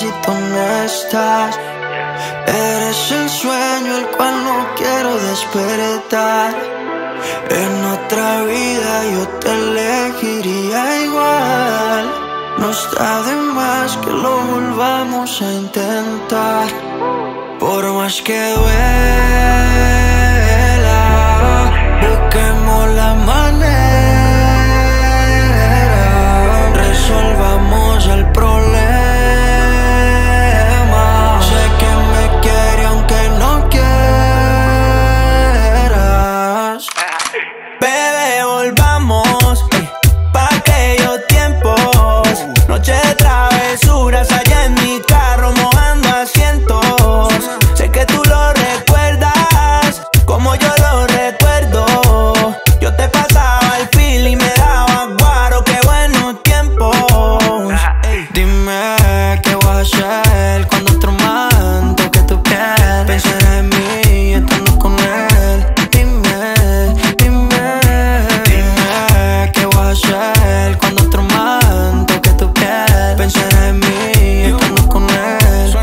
si tú no estás. Eres el sueño el cual no quiero despertar. En otra vida yo te elegiría igual. No está de más que lo volvamos a intentar. Por más que duela, busquemos la manera, resolvamos el problema. Sé que me quiere aunque no quieras. Bebé, volvamos pa' aquellos tiempos. Noche de travesuras allá en mi carro mojando asientos. Sé que tú lo recuerdas como yo lo recuerdo. Yo te pasaba el feel y me daba guaro, qué buenos tiempos. Dime qué voy a hacer cuando otro man toque tu piel. Pensarás en mí estando con él. Dime qué voy a hacer cuando otro man toque tu piel. Pensarás en mí estando con él.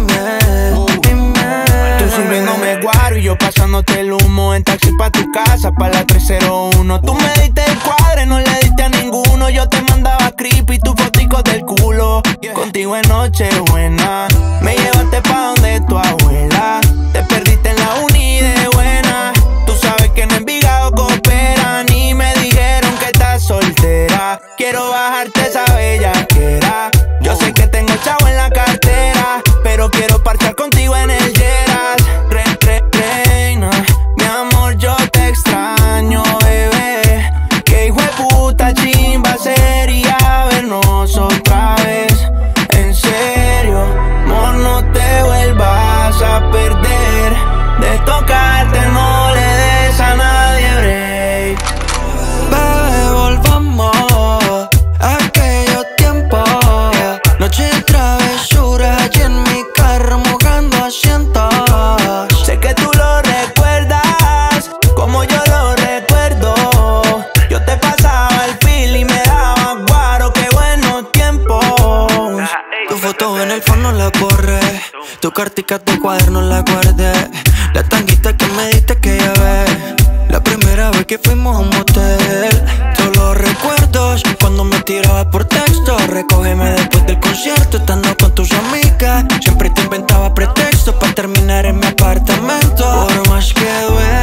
Tú subiéndome guaro y yo pasándote el humo en taxi pa' tu casa, pa' la 301. Tú me diste el cuadre, no le diste a ninguno. Yo te mandaba creepy, tu fotico del culo. Contigo en Nochebuena me llevaste pa' donde tu abuela. Te perdiste en la uni de buena. Tú sabes que en Envigado cooperan y me dijeron que estás soltera. Quiero bajarte esa bellaquera. Yo sé que tengo chavo en la cartera, pero quiero parchar contigo en el Lleras. Reina, mi amor, yo te extraño, bebé. Que hijo de puta chimba sería vernos otra vez. En serio, amor, no te vuelvas a perder. De tocarte no le des a nadie break. Bebé, volvamos a aquellos tiempos. Noche de travesuras allí en mi carro mojando asientos. Sé que tú lo recuerdas como yo lo recuerdo. Yo te pasaba el feel y me daba guaro, qué buenos tiempos. Tu foto en el fondo la borré, tu cartica, tu cuaderno la guardé. La tanguita que me diste que ya ves, la primera vez que fuimos a un motel. Todos los recuerdos cuando me tirabas por texto. Recógeme después del concierto estando con tus amigas. Siempre te inventaba pretextos para terminar en mi apartamento. Por más que duele